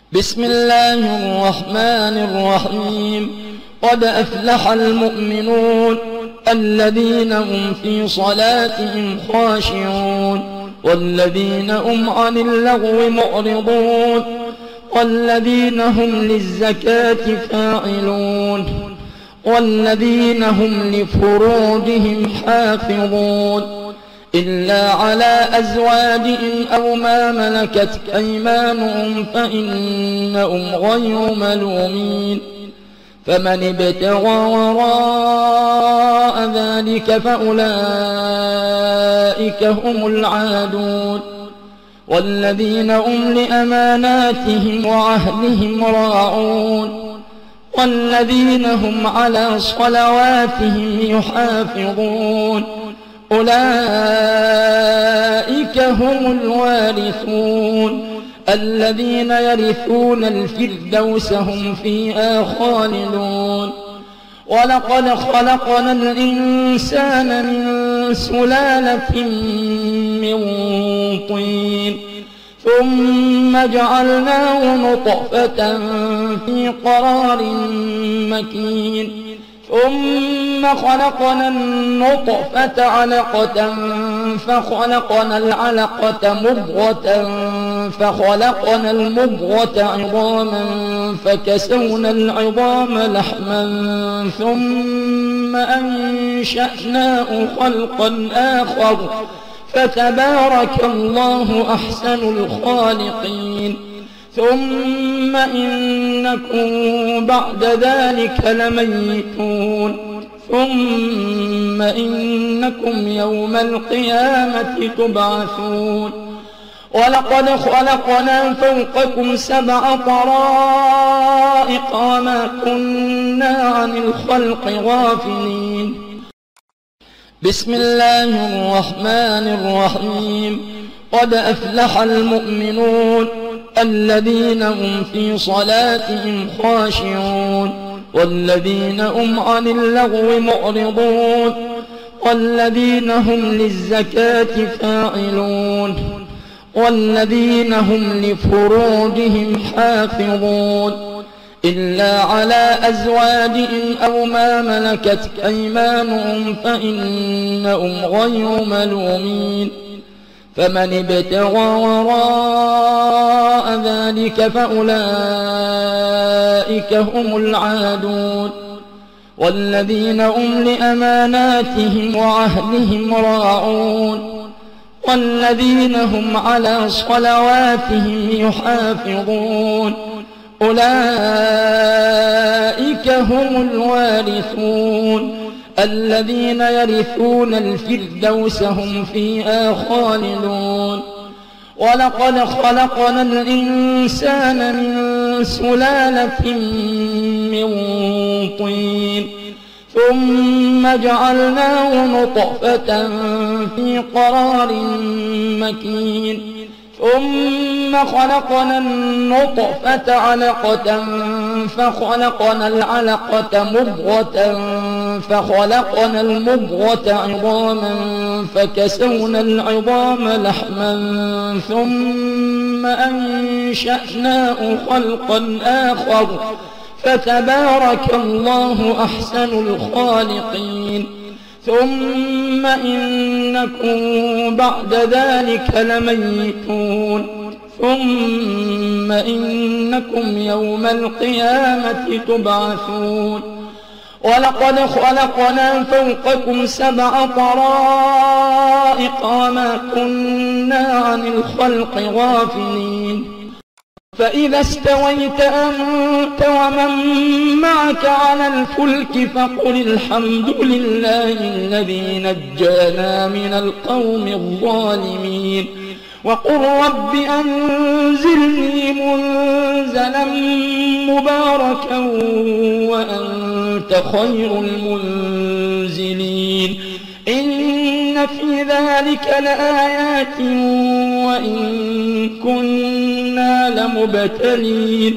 بسم الله الرحمن الرحيم. قد أفلح المؤمنون الذين هم في صلاتهم خاشعون والذين هم عن اللغو معرضون والذين هم للزكاة فاعلون والذين هم لفروجهم حافظون إلا على أزواجهم أو ما ملكت أيمانهم فإنهم غير ملومين. فمن ابتغى وراء ذلك فأولئك هم العادون. والذين هم لأماناتهم وعهدهم راعون والذين هم على صلواتهم يحافظون أولئك هم الوارثون الذين يرثون الفردوس هم فيها خالدون. ولقد خلقنا الإنسان من سلالة من طين ثم جعلناه نطفة في قرار مكين ثم خلقنا النطفة علقة فخلقنا العلقة مضغة فخلقنا المضغة عظاما فكسونا العظام لحما ثم أنشأناه خلقا آخر فتبارك الله أحسن الخالقين. ثم إنكم بعد ذلك لميتون ثم إنكم يوم القيامة تبعثون. ولقد خلقنا فوقكم 7 طرائق وما كنا عن الخلق غافلين. بسم الله الرحمن الرحيم. قد أفلح المؤمنون الذين هم في صلاتهم خاشعون والذين هم عن اللغو معرضون والذين هم للزكاة فاعلون والذين هم لفروجهم حافظون إلا على أزواجهم أو ما ملكت أيمانهم فإنهم غير ملومين. فمن ابتغى وراء ذلك فأولئك هم العادون. والذين هم لأماناتهم وعهدهم راعون والذين هم على صلواتهم يحافظون أولئك هم الوارثون الذين يرثون الفردوس هم فيها خالدون. ولقد خلقنا الإنسان من سلالة من طين ثم جعلناه نطفة في قرار مكين ثم خلقنا النطفة علقة فخلقنا العلقة مضغة فخلقنا المضغة عظاما فكسونا العظام لحما ثم أنشأناه خلقا آخر فتبارك الله أحسن الخالقين. ثم إنكم بعد ذلك لميتون ثم إنكم يوم القيامة تبعثون. ولقد خلقنا فوقكم 7 طرائق وما كنا عن الخلق غافلين. فإذا استويت أنت ومن معك على الفلك فقل الحمد لله الذي نجانا من القوم الظالمين وقل رب أنزلني منزلا مباركا وأنت خير المنزلين. إن في ذلك لآيات وإن كنا لمبتلين.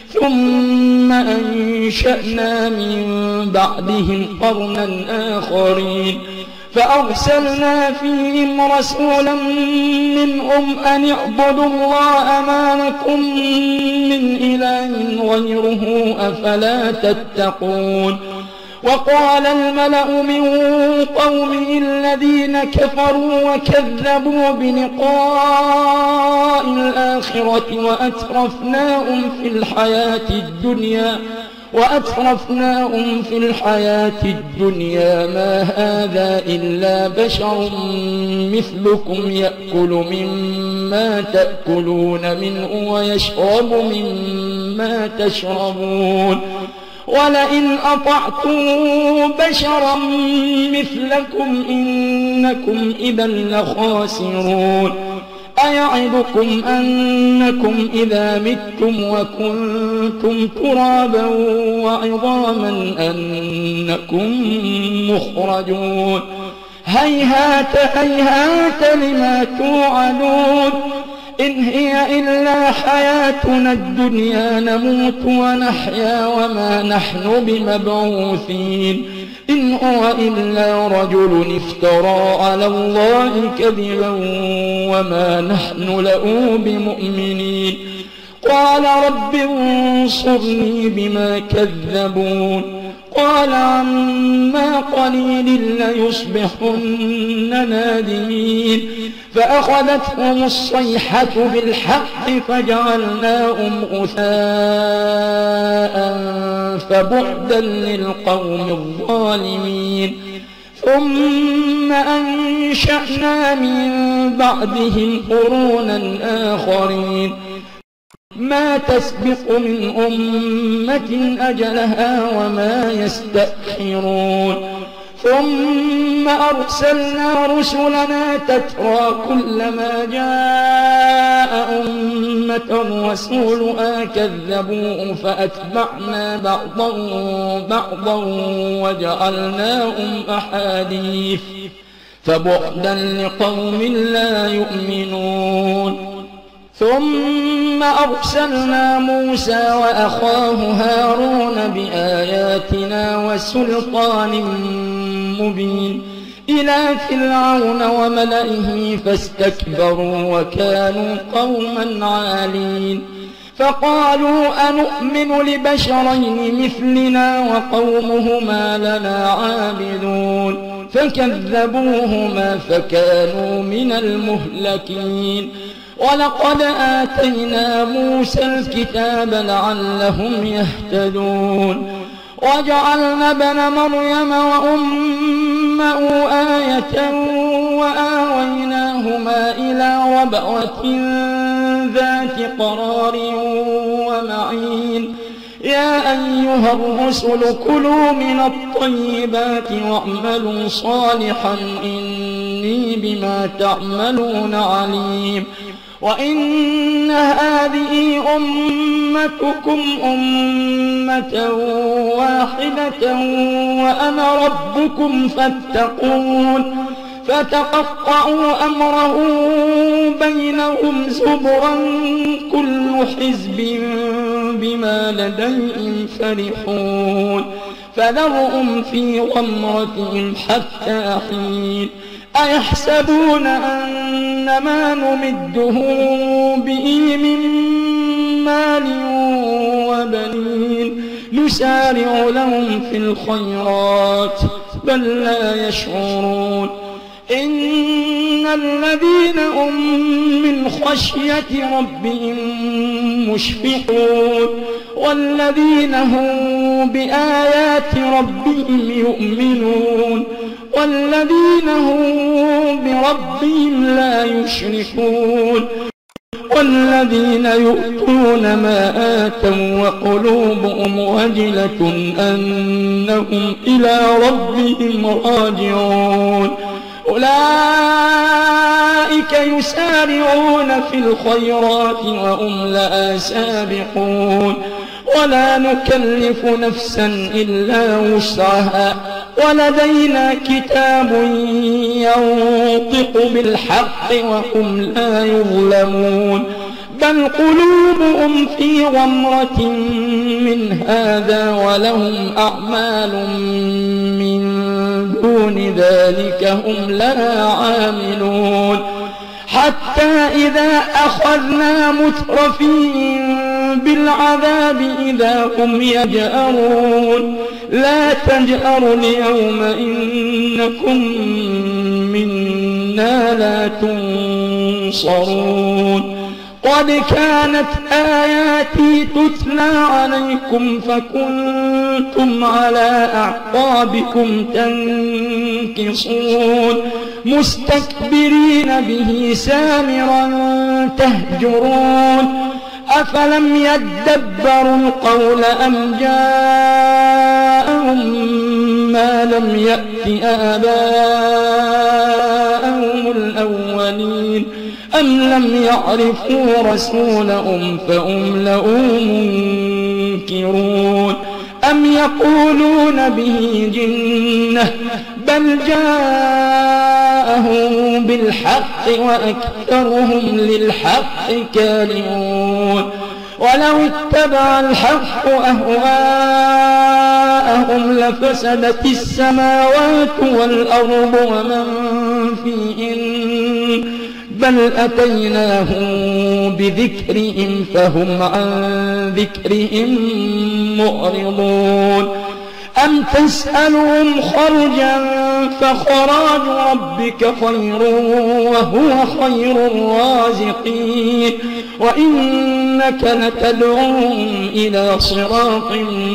ثم أنشأنا من بعدهم قرنا آخرين فأرسلنا فيهم رسولا منهم أن اعبدوا الله ما لكم من غيره أفلا تتقون. وقال الملأ من قومه الذين كفروا وكذبوا بلقاء الآخرة وأترفناهم في الحياة الدنيا ما هذا إلا بشر مثلكم يأكل مما تأكلون منه ويشرب مما تشربون ولئن أطعتم بشرا مثلكم إنكم إذا لخاسرون. أيعدكم أنكم إذا متم وكنتم ترابا وعظاما أنكم مخرجون. هيهات هيهات لما توعدون إن هي إلا حياتنا الدنيا نموت ونحيا وما نحن بمبعوثين إن هو إلا رجل افترى على الله كذبا وما نحن له بمؤمنين. قال رب انصرني بما كذبون. قال عما قليل ليصبحن نادمين. فأخذتهم الصيحة بالحق فجعلناهم غثاء فبعدا للقوم الظالمين. ثم أنشأنا من بعدهم قرونا آخرين ما تسبق من أمة أجلها وما يستأخرون. ثم أرسلنا رسلنا تترى كلما جاء أمة رسولها كذبوه فأتبعنا بعضا وجعلناهم أحاديث فبعدا لقوم لا يؤمنون. ثم أرسلنا موسى وأخاه هارون بآياتنا وسلطان مبين إلى فرعون وملئه فاستكبروا وكانوا قوما عالين. فقالوا أنؤمن لبشرين مثلنا وقومهما لنا عابدون فكذبوهما فكانوا من المهلكين. ولقد آتينا موسى الكتاب لعلهم يهتدون. وجعلنا ابن مريم وأمه آية وآويناهما إلى ربوة ذات قرار ومعين. يا أيها الرسل كلوا من الطيبات واعملوا صالحا إني بما تعملون عليم. وإن هذه أمتكم أمة واحدة وأنا ربكم فاتقون. فتقطعوا أمرهم بينهم زبرا كل حزب بما لديهم فرحون. فذرهم في غمرتهم حتى حين. أيحسبون أن ما نمدهم به من مال وبنين نسارع لهم في الخيرات بل لا يشعرون. إن الذين هم من خشية ربهم مشفقون والذين هم بآيات ربهم يؤمنون والذين هم بربهم لا يشركون والذين يؤتون ما آتوا وقلوبهم وجلة أنهم إلى ربهم راجعون. أولئك يسارعون في الخيرات وهم لها سابقون. ولا نكلف نفسا إلا وسعها ولدينا كتاب ينطق بالحق وهم لا يظلمون. بل قلوبهم في غمرة من هذا ولهم أعمال من دون ذلك هم لها عاملون. حتى إذا أخذنا مترفين بالعذاب إذا هم يجأرون لا تجأروا اليوم إنكم منا لا تنصرون قد كانت آياتي تتلى عليكم فكنتم على أعقابكم تنكصون مستكبرين به سامرا تهجرون أفلم يدبروا القول أم جاءهم ما لم يأت آباءهم الأولين أم لم يعرفوا رسولهم فهم له منكرون أم يقولون به جنة بل جاءهم بالحق وأكثرهم للحق كارهون ولو اتبع الحق أهواءهم لفسدت السماوات والأرض ومن فيهن بل أتيناهم بذكرهم فهم عن ذكرهم معرضون أم تسألهم خرجا فخراج ربك خير وهو خير الرازقين وإنك لتدعوهم إلى صراط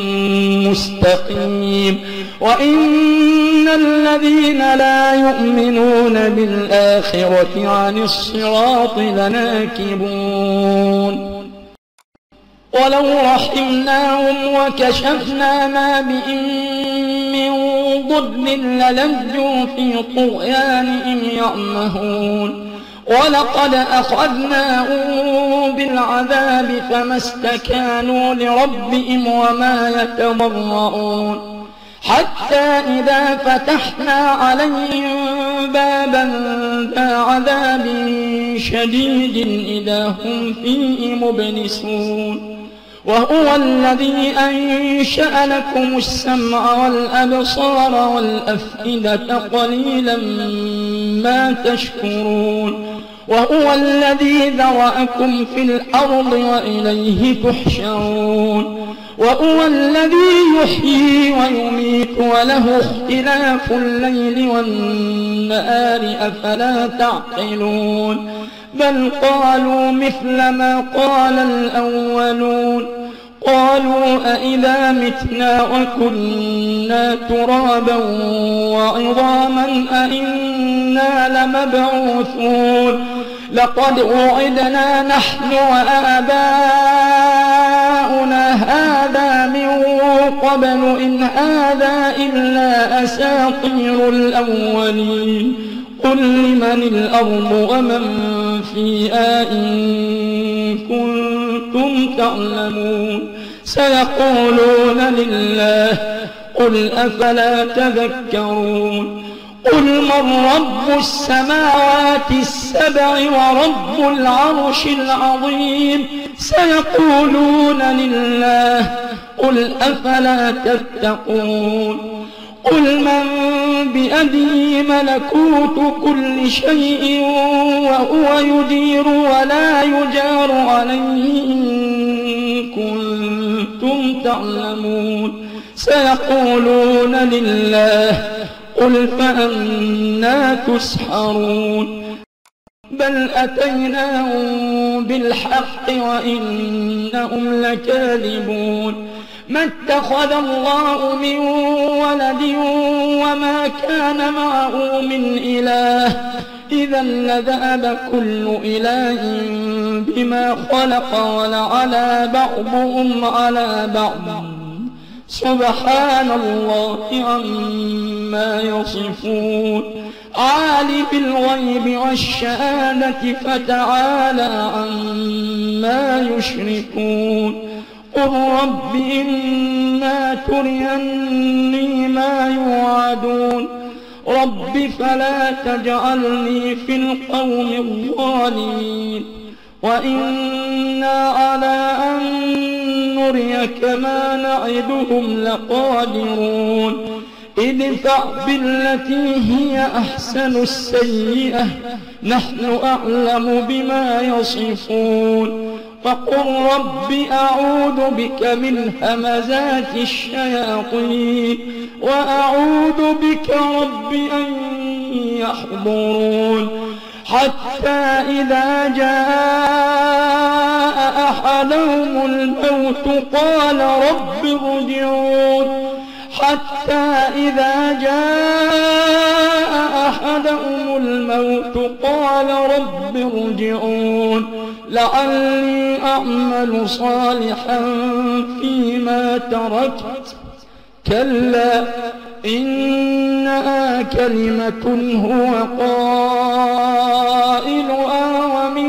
مستقيم وإن الذين لا يؤمنون بالآخرة عن الصراط لناكبون ولو رحمناهم وكشفنا ما بهم من ضر للجوا في طغيانهم يعمهون ولقد أخذناهم بالعذاب فما استكانوا لربهم وما يتضرعون حتى إذا فتحنا عليهم بابا ذا عذاب شديد إذا هم فيه مبلسون وهو الذي أنشأ لكم السمع والأبصار والأفئدة قليلا ما تشكرون وهو الذي ذرأكم في الأرض وإليه تحشرون وهو الذي يحيي ويميت وله اختلاف الليل والنهار أفلا تعقلون بل قالوا مثل ما قال الأولون قالوا أئذا متنا وكنا ترابا وعظاما أئنا لمبعوثون لقد وعدنا نحن وآباؤنا هذا من قبل إن هذا إلا أساطير الأولين قل لمن الأرض ومن فيها إن كنتم تعلمون سيقولون لله قل أفلا تذكرون قل من رب السماوات السبع ورب العرش العظيم سيقولون لله قل أفلا تتقون قل من بيده ملكوت كل شيء وهو يدير ولا يجار عليه إن كنتم تعلمون سيقولون لله قل فأنى تسحرون بل أتيناهم بالحق وإنهم لكاذبون ما اتخذ الله من ولد وما كان معه من إله إذا لذهب كل إله بما خلق ولعلى بعضهم على بعض سبحان الله عما يصفون عالم الغيب والشهادة فتعالى عما يشركون قل رب إما تريني ما يوعدون رب فلا تجعلني في القوم الظالمين وإنا على أن نريك ما نعدهم لقادرون ادفع بالتي هي أحسن السيئة نحن أعلم بما يصفون فقل رب أعوذ بك من همزات الشياطين وأعوذ بك رب أن يحضرون حتى إذا جاء أحدهم الموت قال رب ارجعون حتى إذا جاء أحدهم الموت قال رب ارجعون لعلي أعمل صالحا فيما تركت كلا إنها كلمة هو قائلها ومن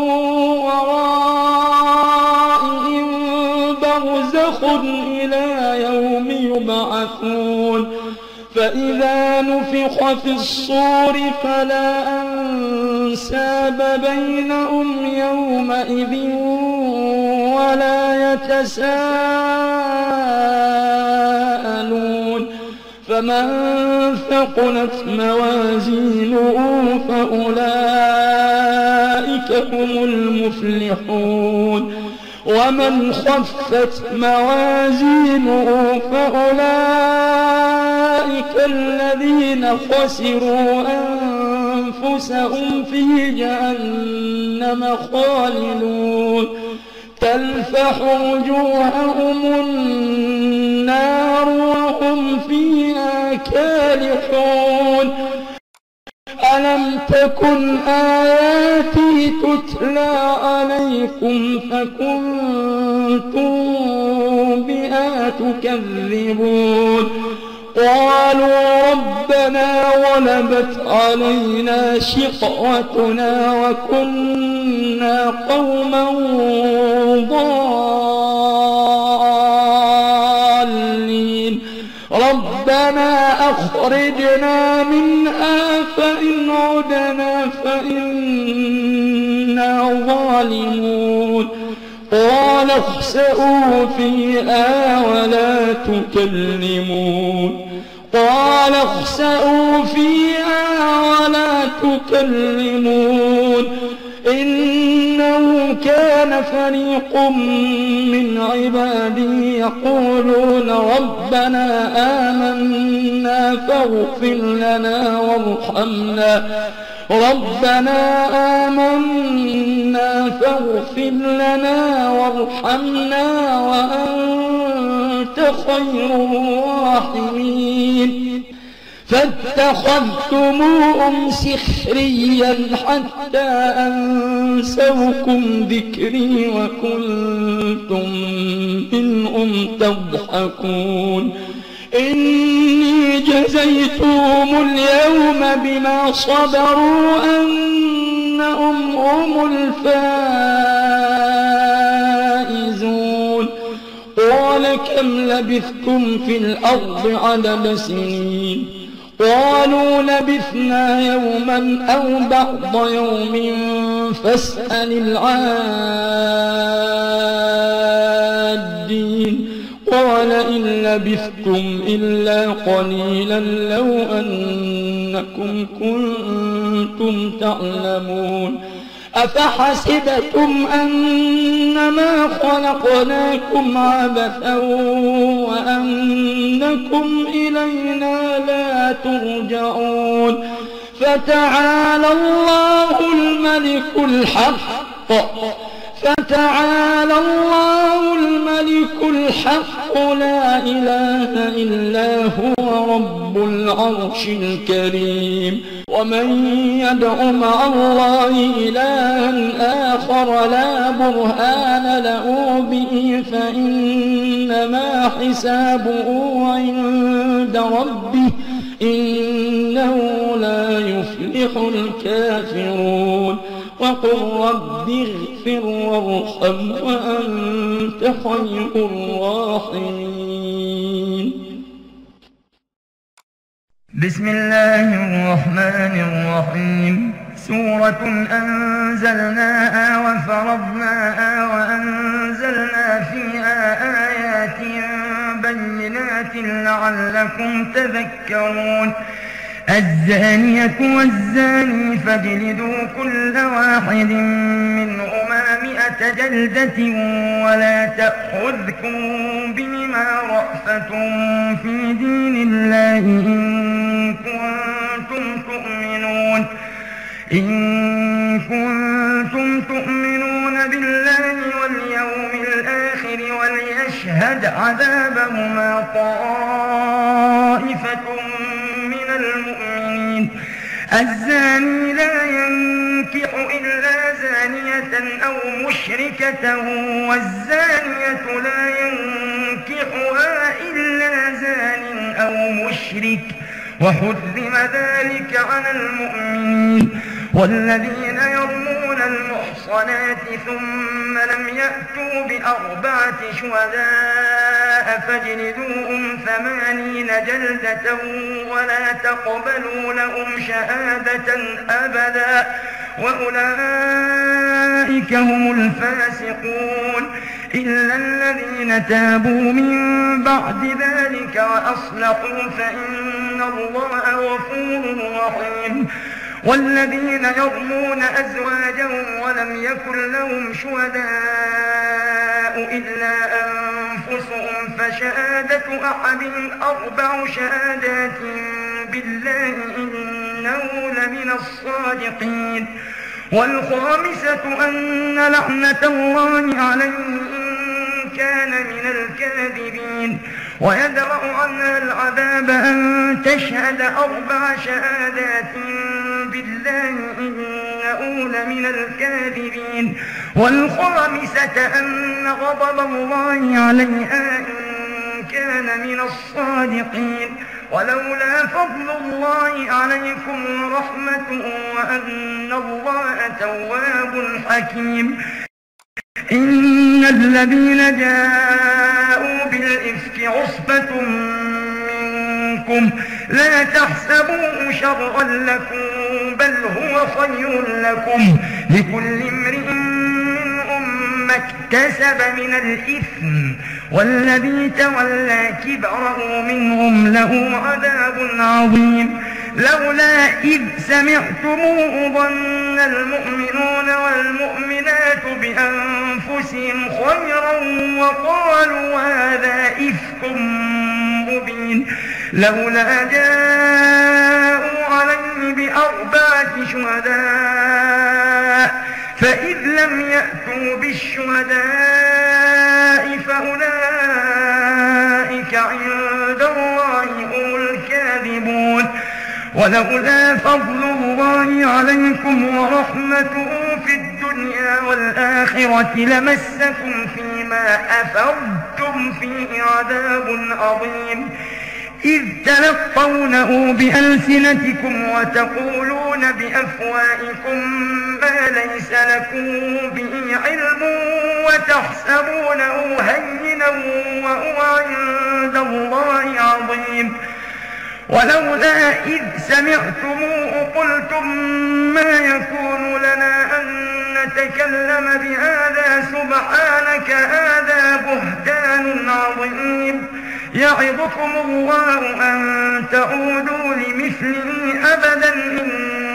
ورائهم برزخ إلى يوم يبعثون فإذا نفخ في الصور فلا أنساب بينهم يومئذ ولا يتساءلون فمن ثقلت موازينه فأولئك هم المفلحون ومن خفت موازينه فأولئك الذين خسروا أنفسهم في جهنم خالدون تلفح وجوههم النار وهم فيها كالحون ألم تكن آياتي تتلى عليكم فكنتم بها تكذبون قالوا ربنا غلبت علينا شقوتنا وكنا قوما ضالين ربنا أخرجنا منها فإن عدنا فإنا ظالمون قال اخسئوا فيها ولا تكلمون قال اخسئوا فيها ولا تكلمون إنه كان فريق من عبادي يقولون ربنا آمنا فاغفر لنا وارحمنا ربنا آمنا فاغفر لنا وارحمنا وأنت خير الراحمين فاتخذتموهم سخريا حتى أنسوكم ذكري وكنتم منهم تضحكون إني جزيتهم اليوم بما صبروا أنهم هم الفائزون قال كم لبثتم في الأرض عدد سنين قالوا لبثنا يوما أو بعض يوم فاسأل العادين قال إن لبثتم إلا قليلا لو أنكم كنتم تعلمون أفحسبتم أنما خلقناكم عبثا وأنكم إلينا لا ترجعون فتعالى الله الملك الحق لا إله إلا هو رب العرش الكريم ومن يدع مع الله إلها آخر لا برهان له به فإنما حسابه عند ربه إنه لا يفلح الكافرون وقل رب اغفر وارحم وأنت خير الراحمين. بسم الله الرحمن الرحيم. سورة أنزلناها وفرضناها وأنزلنا فيها آيات بينات لعلكم تذكرون. الزانية والزاني فاجلدوا كل واحد منهما 100 جلدة ولا تأخذكم بهما رأفة في دين الله إن كنتم تؤمنون بالله واليوم الآخر وليشهد عذابهما طائفة من المؤمنين. الزاني لا ينكح إلا زانية أو مشركة والزانية لا ينكحها إلا زان أو مشرك وحرم ذلك على المؤمنين. والذين يرمون المحصنات ثم لم يأتوا ب4 شهداء فاجلدوهم 80 جلدة ولا تقبلوا لهم شهادة أبدا وأولئك هم الفاسقون إلا الذين تابوا من بعد ذلك وأصلحوا فإن الله غفور رحيم. والذين يرمون أزواجهم ولم يكن لهم شهداء إلا أنفسهم فشهادة أحدهم 4 شهادات بالله إنه لمن الصادقين. والخامسة أن لعنة الله عليه إن كان من الكاذبين. ويدرأ عنها العذاب أن تشهد 4 شهادات بالله إنه لمن الكاذبين. والخامسة أن غضب الله عليها إن كان من الصادقين. ولولا فضل الله عليكم ورحمته وأن الله تواب حكيم. إن الذين جاءوا بالإفك عصبة منكم لا تحسبوه شرا لكم بل هو خير لكم لكل امرئ منهم ما اكتسب من الإثم والذي تولى كبره منهم له عذاب عظيم. لولا إذ سمعتموه ظن المؤمنون والمؤمنات بأنفسهم خيرا وقالوا هذا إفك مبين. لولا جاءوا عليه ب4 شهداء فإذ لم يأتوا بالشهداء فأولئك عند الله هم الكاذبون. ولولا فضل الله عليكم ورحمته في الدنيا والآخرة لمسكم فيما أفضتم فيه عذاب عظيم إذ تلقونه بألسنتكم وتقولون بأفواهكم ما ليس لكم به علم وتحسبونه هينا وهو عند الله عظيم. ولولا إذ سمعتموه قلتم ما يكون لنا أن نتكلم بهذا سبحانك هذا بهتان عظيم. يعظكم الله أن تعودوا لمثله أبدا إن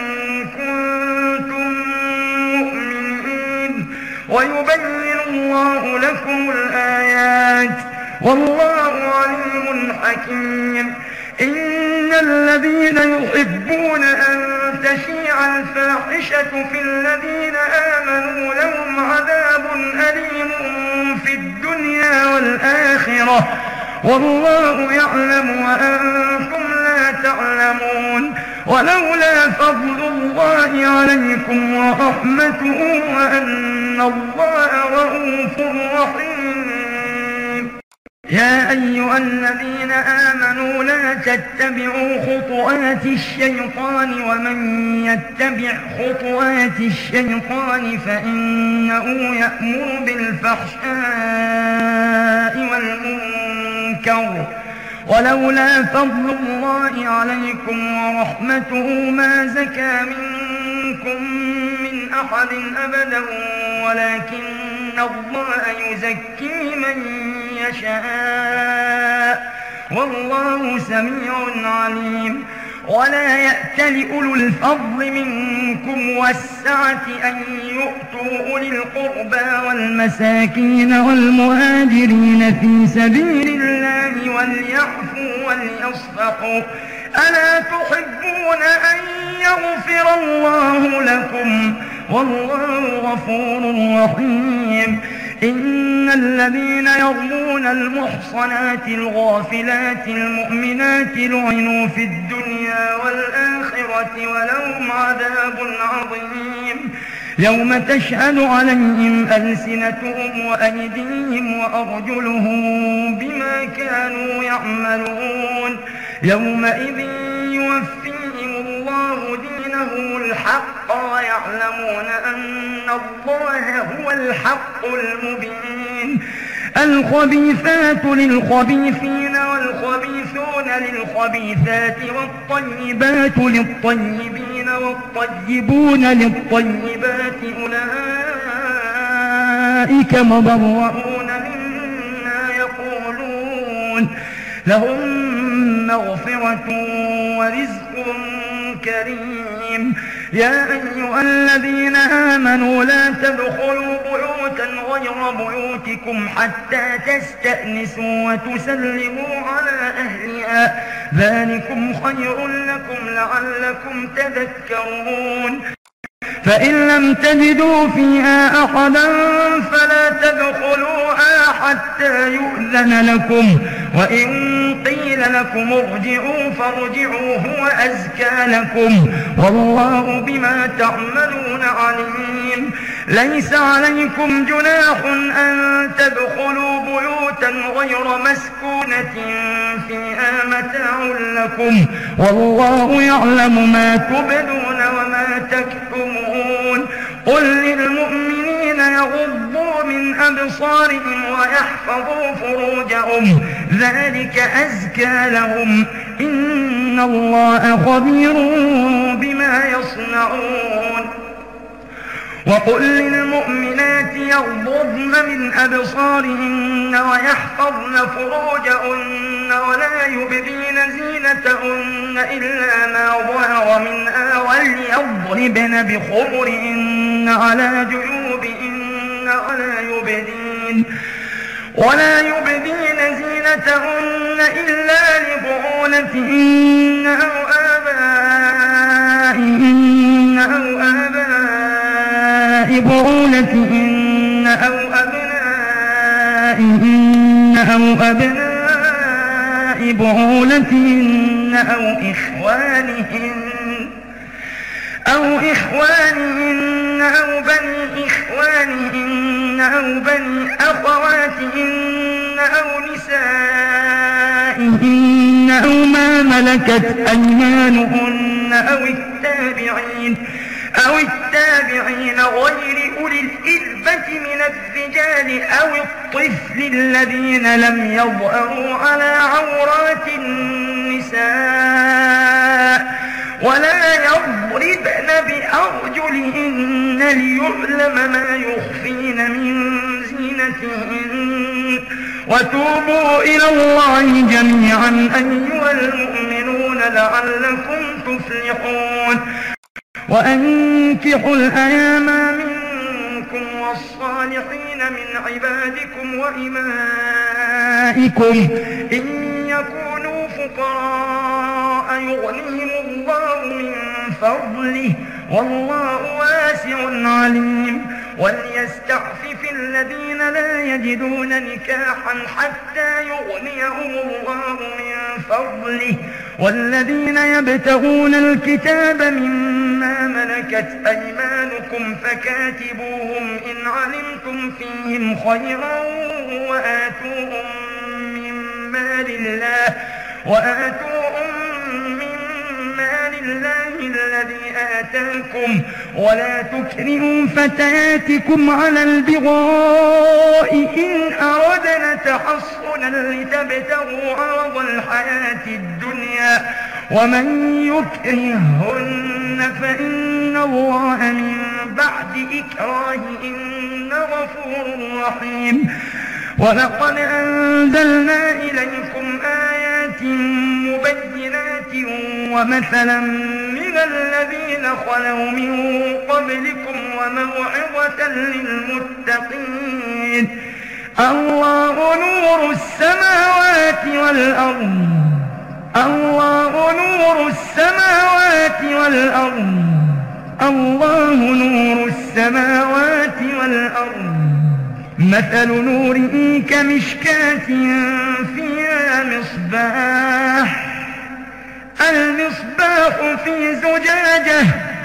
كنتم مؤمنين ويبين الله لكم الآيات والله عليم حكيم. إن الذين يحبون أن تشيع الفاحشة في الذين آمنوا لهم عذاب أليم في الدنيا والآخرة والله يعلم وأنتم لا تعلمون. ولولا فضل الله عليكم ورحمته وأن الله رؤوف رحيم. يا أيها الذين آمنوا لا تتبعوا خطوات الشيطان ومن يتبع خطوات الشيطان فإنه يأمر بالفحشاء والمنكر. ولولا فضل الله عليكم ورحمته ما زكى منكم من أحد أبدا ولكن الله يزكي من يشاء والله سميع عليم. ولا يأتل أولو الفضل منكم والسعة أن يؤتوا أولي القربى والمساكين والمهاجرين في سبيل الله وليعفوا وليصفحوا ألا تحبون أن يغفر الله لكم والله غفور رحيم إن الذين يرمون المحصنات الغافلات المؤمنات لعنوا في الدنيا والآخرة ولهم عذاب عظيم يوم تشهد عليهم ألسنتهم وأيديهم وأرجلهم بما كانوا يعملون يومئذ يوفيهم الله دينهم الحق ويعلمون أن الله هو الحق المبين الخبيثات للخبيثين والخبيثون للخبيثات والطيبات للطيبين والطيبون للطيبات أولئك مبرؤون مما يقولون لهم مغفرة ورزق كريم يا أيها الذين آمنوا لا تدخلوا بيوتا غير بيوتكم حتى تستأنسوا وتسلموا على أهلها ذلكم خير لكم لعلكم تذكرون فإن لم تجدوا فيها أحدا فلا تدخلوها حتى يؤذن لكم وإن قيل لكم ارجعوا فارجعوا هو أزكى لكم والله بما تعملون عليم ليس عليكم جناح أن تدخلوا بيوتا غير مسكونة فيها متاع لكم والله يعلم ما تبدون وما تكتمون قل للمؤمنين يغضوا من أبصارهم ويحفظوا فروجهم ذلك أزكى لهم إن الله خبير بما يصنعون وقل للمؤمنات يغضضن من أبصارهن ويحفظن فروجهن ولا يبدين زينتهن إلا ما ظهر منها وليضربن بخمرهن على جيوبهن ولا يبدين زينتهن إلا لبعولتهن أو آبائهن أو آباء بعولتهن أو أبنائهن أو أبناء بعولتهن أو إخوانهن أو بني إخوانهن أو بني أخواتهن أو نسائهن أو ما ملكت أيمانهن أو التابعين غير أولي الإربة من الرجال أو الطفل الذين لم يظهروا على عورات النساء ولا يضربن بأرجلهن ليعلم ما يخفين من زينتهن وتوبوا إلى الله جميعا أيها المؤمنون لعلكم تفلحون وأنكحوا الأيام منكم والصالحين من عبادكم وإمائكم إن يكونوا فقراء يغنيهم الله من فضله والله واسع عليم وليستعفف الذين لا يجدون نكاحا حتى يغنيهم الله من فضله والذين يبتغون الكتاب مما ملكت أيمانكم فكاتبوهم إن علمتم فيهم خيرا وآتوهم من مال الله الذي آتاكم ولا تكرهوا فتياتكم على البغاء إن أردنا تحصنا لتبتغوا عرض الحياة الدنيا ومن يكرههن فإن الله من بعد إكراههن غفور رحيم ولقد أنزلنا إليكم آيات مبينات ومثلا من الذين خلوا من قبلكم وموعظة للمتقين. الله نور السماوات والأرض الله نور السماوات والأرض الله نور السماوات والأرض مثل نوره كمشكاة فيها مصباح المصباح في زجاجة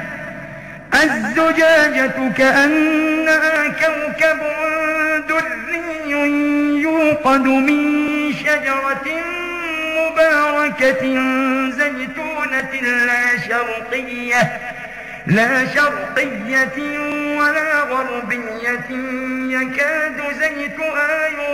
الزجاجة كأنها كوكب دري يوقد من شجرة مباركة زيتونة لا شرقية ولا غربية يكاد زيتها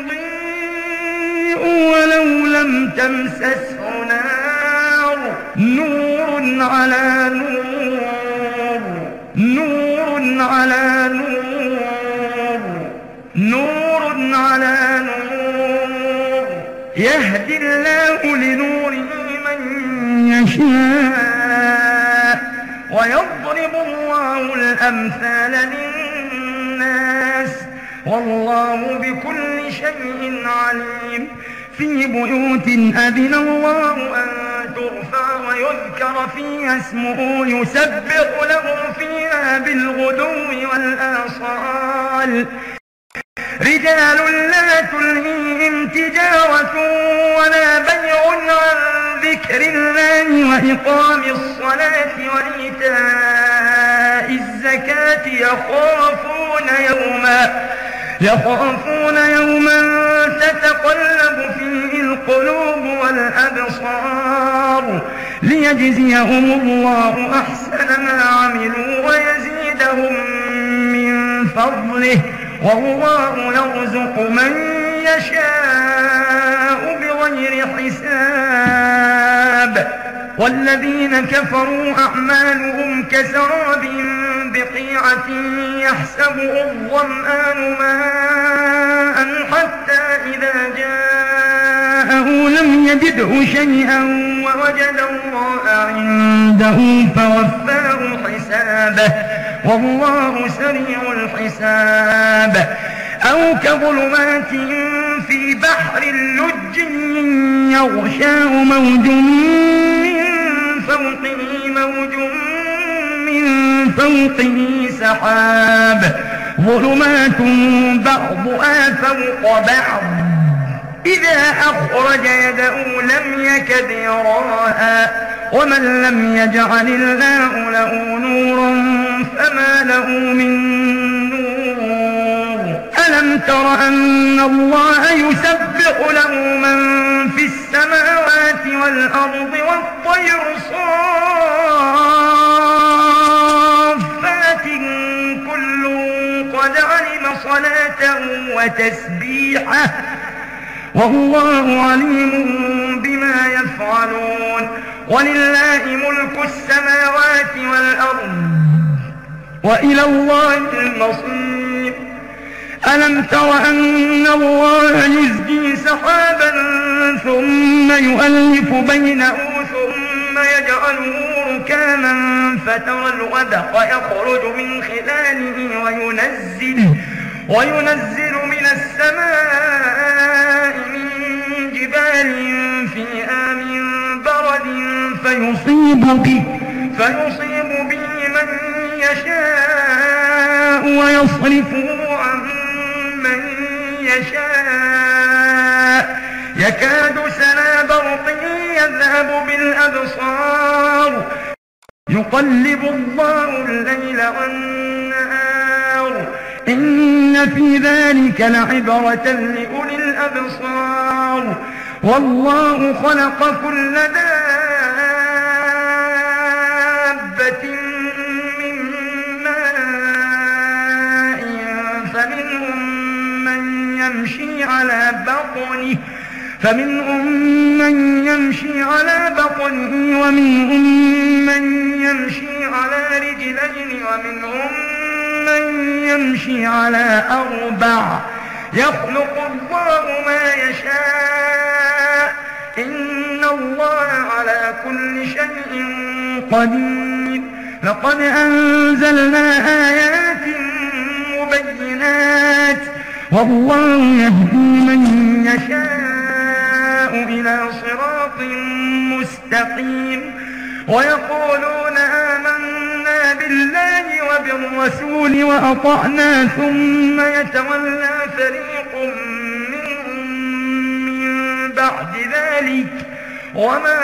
يضيء ولو لم تمسسه نار نور على نور نور على نور نور على نور يهدي الله لنوره من يشاء ويضرب الله الأمثال للناس والله بكل شيء عليم. في بيوت أذن الله أن ترفع ويذكر فيها اسمه يسبح له فيها بالغدو والآصال رجال لا تلهيهم تجارة ولا بيع عن ذكر الله وإقام الصلاة وإيتاء الزكاة يخافون يوما تتقلب فيه القلوب والأبصار ليجزيهم الله أحسن ما عملوا ويزيدهم من فضله والله يرزق من يشاء بغير حساب. والذين كفروا أعمالهم كسراب بقيعة يحسبه الظمآن ماء حتى إذا جاءه لم يجده شيئا ووجد الله عنده فوفاه حسابه والله سريع الحساب. أو كظلمات في بحر اللج يغشاه موج من فوقه سحاب ظلمات بعضها فوق بعض إذا أخرج يده لم يكد يراها ومن لم يجعل الله له نورا فما له من نور. ألم تر أن الله يسبح له من في السماوات والأرض والطير صافات كل قد علم صلاته وتسبيحه والله عليم بما يفعلون. ولله ملك السماوات والأرض وإلى الله المصير. ألم تر أن الله يزجي سحابا ثم يؤلف بينه ثم يجعله ركاما فترى الودق يخرج من خلاله وينزل من السماء من جبال فيها من برد فيصيب به من يشاء ويصرفه عن من يشاء يكاد سنا برقه يذهب بالأبصار يقلب الله الليل والنهار إن في ذلك لعبرة لأولي الأبصار. والله خلق كل دابة من ماء فمنهم من يمشي على بطنه ومنهم من يمشي على رجلين ومنهم من يمشي على أربع يخلق الله ما يشاء إن الله على كل شيء قدير. لقد أنزلنا آيات مبينات والله يهدي من يشاء إلى صراط مستقيم. ويقولون آمنا بالله وبالرسول وأطعنا ثم يتولى فريق منهم من بعد ذلك وما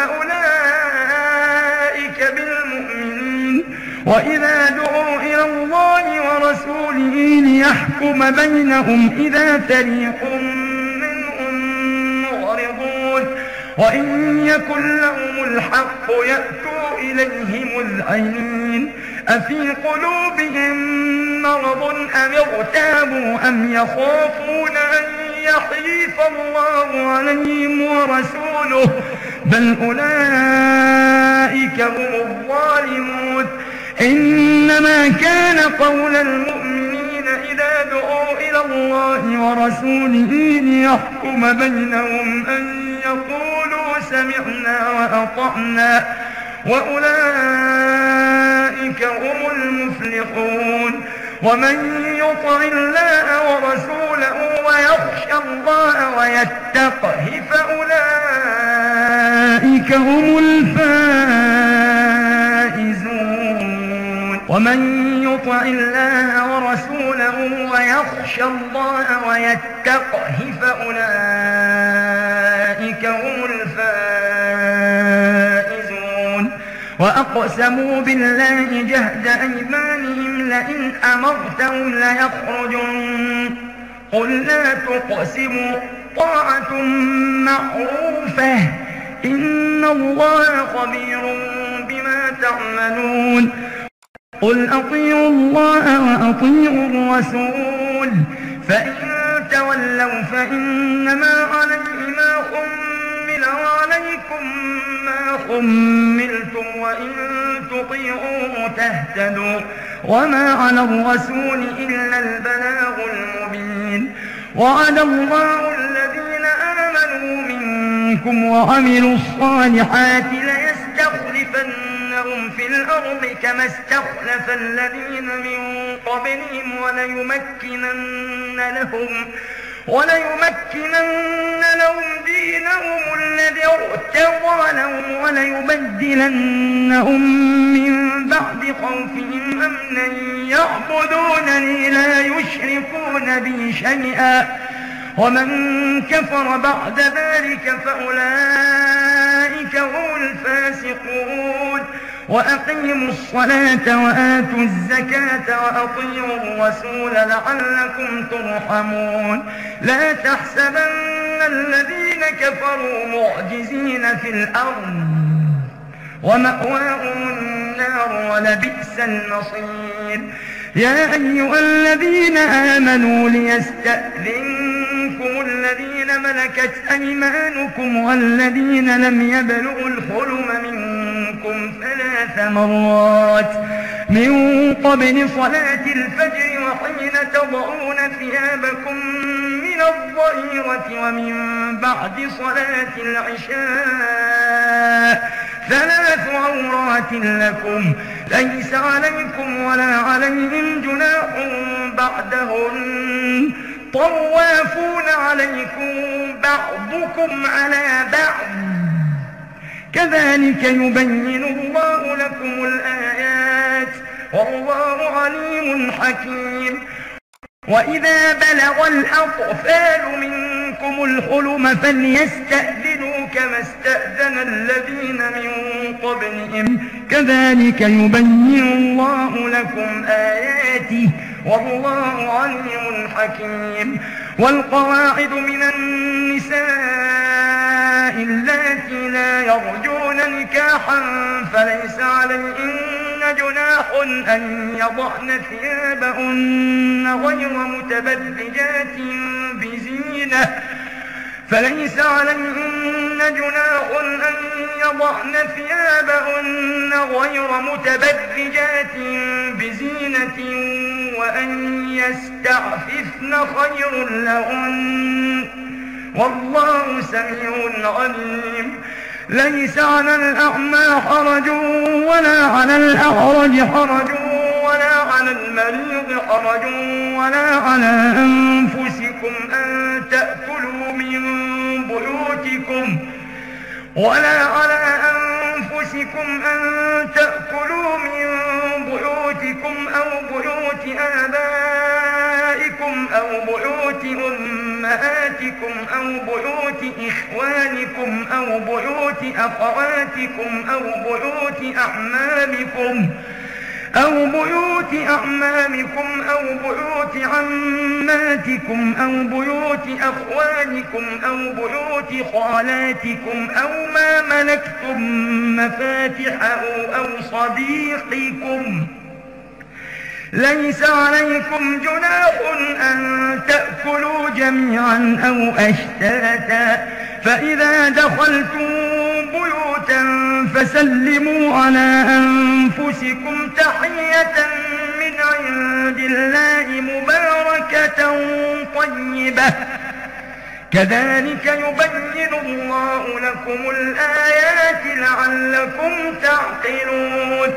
أولئك بالمؤمنين. وإذا دعوا إلى الله ورسوله ليحكم بينهم إذا فريق منهم معرضون وإن يكن لهم الحق يأتوا إليه مذعنين. أفي قلوبهم مرض أم ارتابوا أم يخافون أن يحيف الله عليهم ورسوله بل أولئك هم الظالمون. إنما كان قول المؤمنين إذا دعوا إلى الله ورسوله ليحكم بينهم أن يقولوا سمعنا وأطعنا وأولئك هم المفلحون. ومن يطع الله ورسوله ويخشى الله ويتقه فأولئك هم الفائزون. ومن يطع الله ورسوله ويخشى الله ويتقه فأولئك هم الفائزون. وأقسموا بالله جهد أيمانهم لئن أمرتهم ليخرجن قل لا تقسموا طاعة معروفة إن الله خبير بما تعملون. قل أطيعوا الله وأطيعوا الرسول فإن تولوا فإنما عليه ما حمل وعليكم ما حملتم وإن تطيعوه تهتدوا وما على الرسول إلا البلاغ المبين. وعد الله الذين آمنوا منكم وعملوا الصالحات ليستخلفنهم في الأرض كما استخلف الذين من قبلهم وليمكنن لهم دينهم الذي ارتضى لهم وليبدلنهم من بعد خوفهم أمنا يعبدونني لا يشركون بي شيئا ومن كفر بعد ذلك فأولئك هم الفاسقون. وأقيموا الصلاة وآتوا الزكاة وأطيعوا الرسول لعلكم ترحمون. لا تحسبن الذين كفروا معجزين في الأرض ومأواهم النار ولبئس المصير. يا أيها الذين آمنوا ليستأذنكم الذين ملكت أيمانكم والذين لم يبلغوا الحلم منكم 3 مرات من قبل صلاة الفجر وحين تضعون ثيابكم من الظهيرة ومن بعد صلاة العشاء 3 عورات لكم ليس عليكم ولا عليهم جناح بعدهن طوافون عليكم بعضكم على بعض كذلك يبين الله لكم الآيات والله عليم حكيم. وإذا بلغ الأطفال منكم الحلم فليستأذنوا كما استأذن الذين من قبلهم كذلك يبين الله لكم آياته والله عليم حكيم. والقواعد من النساء اللاتي لا يرجون نكاحا فليس عليهن جناح أن يضعن ثيابهن غير متبرجات بزينة فليس عليهن جناح أن يضعن ثيابهن غير متبرجات بزينة وأن يستعففن خير لهن والله سميع عليم. ليس على الأعمى حرج ولا على الأعرج حرج ولا على المريض حرج ولا على أنفسكم أن تأكلوا من بيوتكم أو بيوت آبائكم أو بيوت أمهاتكم أو بيوت إخوانكم أو بيوت أخواتكم أو بيوت أعمامكم أو بيوت عماتكم أو بيوت أخوانكم أو بيوت خالاتكم أو ما ملكتم مفاتحه أو صديقكم. ليس عليكم جناح أن تأكلوا جميعا أو أشتاتا، فإذا دخلتم بيوتا فسلموا على أنفسكم تحية من عند الله مباركة طيبة، كذلك يبين الله لكم الآيات لعلكم تعقلون.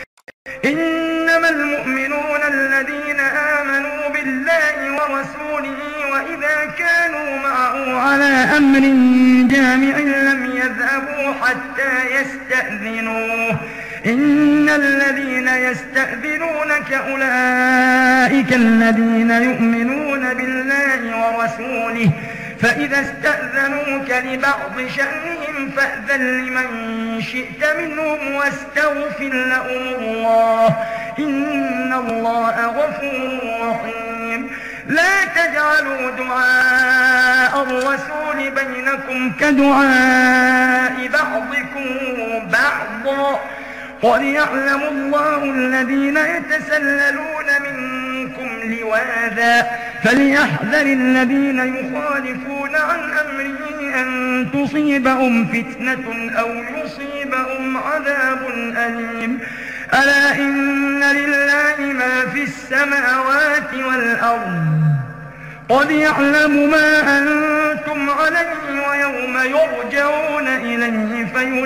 إنما المؤمنون الذين آمنوا بالله ورسوله وإذا كانوا معه على أمر جامع لم يذهبوا حتى يستأذنوه. إن الذين يستأذنونك أولئك الذين يؤمنون بالله ورسوله، فإذا استأذنوك لبعض شأنهم فأذن لمن شئت منهم واستغفر لهم الله، إن الله غفور رحيم. لا تجعلوا دعاء الرسول بينكم كدعاء بعضكم بعضا، قد يعلم الله الذين يتسللون منكم لواذا، فليحذر الذين يخالفون عن أمره أن تصيبهم فتنة أو يصيبهم عذاب أليم. ألا إن لله ما في السماوات والأرض، قد يعلم ما أنتم عليه ويوم يرجعون إليه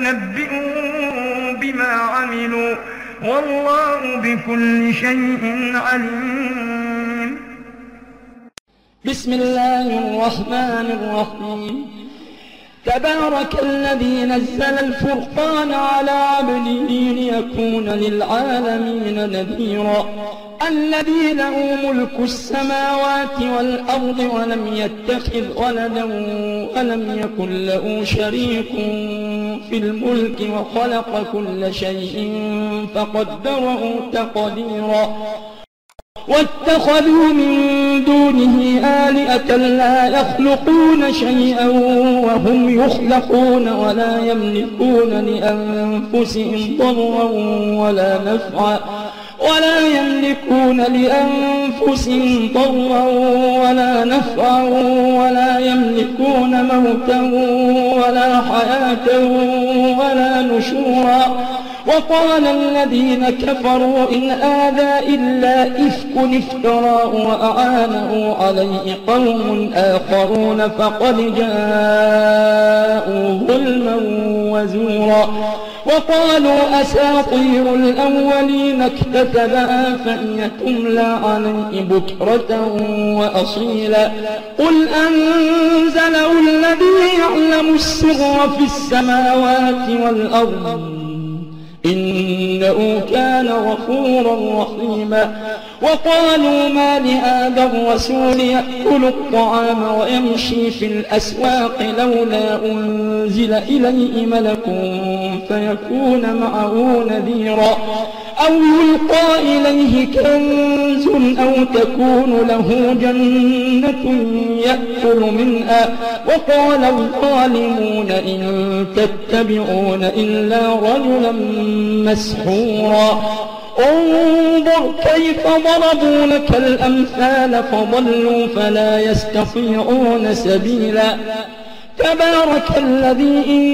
فينبئهم بما عملوا، والله بكل شيء عليم. بسم الله الرحمن الرحيم. تبارك الذي نزل الفرقان على عبده ليكون للعالمين نذيرا، الذي له ملك السماوات والأرض ولم يتخذ ولدا ولم يكن له شريك في الملك وخلق كل شيء فقدره تقديرا. واتخذوا من دونه آلهة لا يخلقون شيئا وهم يخلقون ولا يملكون لأنفسهم ضرا ولا نفعا ولا يملكون موتا ولا حياة ولا نشورا. وقال الذين كفروا إن هذا إلا إفك افتراه وأعانه عليه قوم آخرون فقد جاءوا ظلما وزورا. وقالوا أساطير الأولين اكتتبها فهي تملى عليه بكرة وأصيلا. قل أنزله الذي يعلم السر في السماوات والأرض إنه كان غفورا رحيما. وقالوا ما لهذا الرسول يأكل الطعام ويمشي في الأسواق لولا أنزل إليه ملك فيكون معه نذيرا، أو يلقى إليه كنز أو تكون له جنة يأكل منها. وقال الظالمون إن تتبعون إلا رجلا مسحورا. انظر كيف ضربوا لك الأمثال فضلوا فلا يستطيعون سبيلا. تبارك الذي إن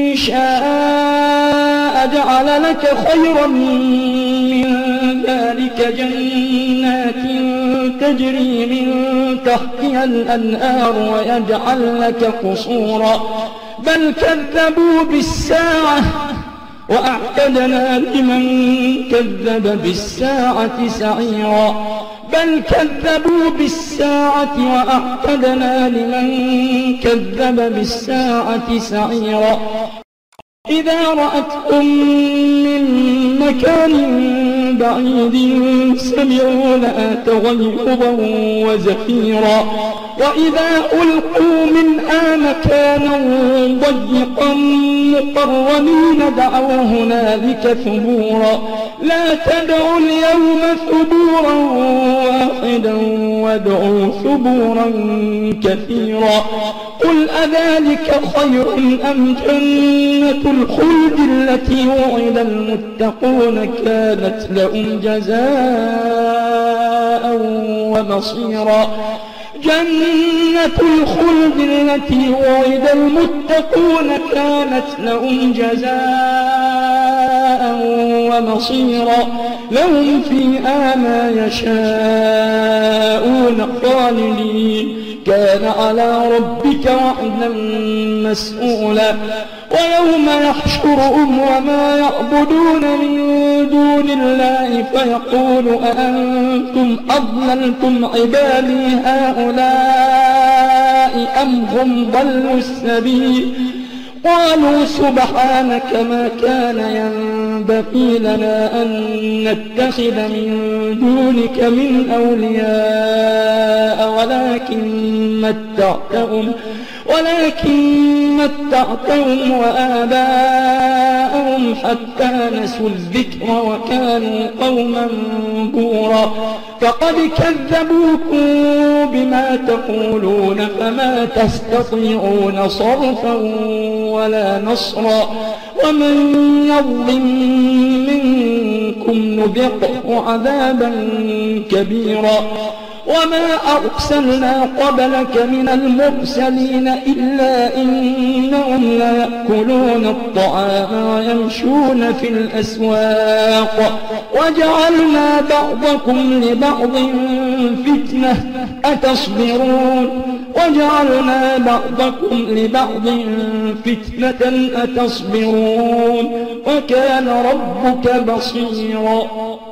شاء جعل لك خيرا من ذلك جنات تجري من تحتها الأنهار ويجعل لك قصورا. بل كذبوا بالساعة وأعتدنا لمن كذب بالساعة سعيرا بل كذبوا بالساعة وأعتدنا لمن كذب بالساعة سعيرا إذا رأتهم من مكان بعيد سمعوا لها تغيظا وزفيرا وإذا ألقوا منها مكانا ضيقا مقرنين دعوا هنالك ثبورا لا تدعوا اليوم ثبورا واحدا وادعوا ثبورا كثيرا قل أذلك خير أم جنة الخلد التي وعد المتقون كانت لهم جزاء ومصيرا جنة الخلد التي وعد المتقون كانت لهم جزاء ومصيرا لهم فيها ما يشاءون خالدين كان على ربك وعدا مسئولا ويوم يحشرهم وما يعبدون من دون الله فيقول أأنتم أضللتم عبادي هؤلاء أم هم ضلوا السبيل قالوا سبحانك ما كان ينبغي لنا أن نتخذ من دونك من أولياء ولكن متعتهم وآباءهم حتى نسوا الذكر وكانوا قوما بورا فقد كذبوكم بما تقولون فما تستطيعون صرفا ولا نصرا ومن يظلم منكم نذقه عذابا كبيرا وما أرسلنا قبلك من المرسلين إلا إنهم ليأكلون الطعام ويمشون في الأسواق وجعلنا بعضكم لبعض فتنة أتصبرون وكان ربك بصيرا